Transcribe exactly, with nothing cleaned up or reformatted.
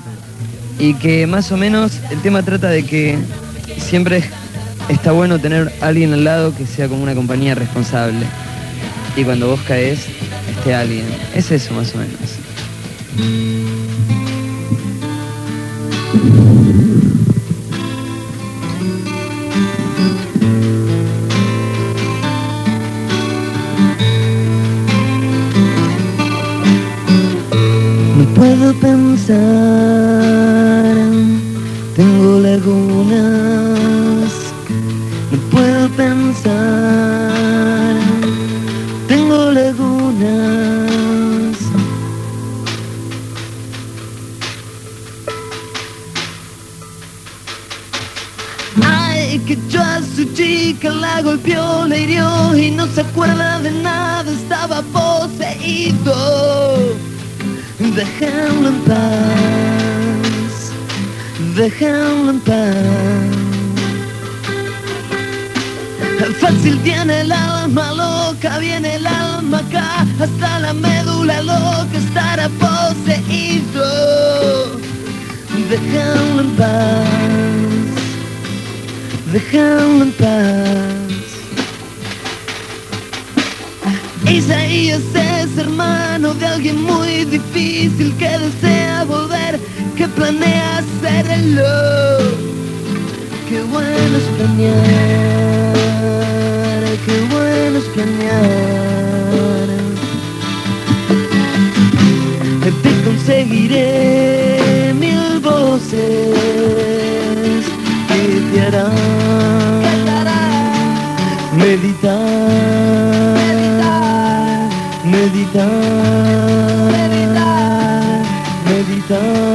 y que más o menos el tema trata de que siempre está bueno tener a alguien al lado que sea como una compañía responsable. Y cuando vos caes, esté alguien. Es eso más o menos. No puedo pensar, tengo lagunas. No puedo pensar, tengo lagunas. Ay, que yo a su chica la golpeó, la hirió y no se acuerda de nada, estaba poseído. Déjenlo en paz, déjenlo en paz. Fácil tiene el alma loca, viene el alma acá, hasta la médula loca estará poseído. Déjenlo en paz, déjenlo en paz. Isaías es hermano de alguien muy difícil que desea volver, que planea hacerlo. Qué bueno es planear, qué bueno es planear. Te conseguiré mil voces que te harán meditar, meditar, meditar, meditar.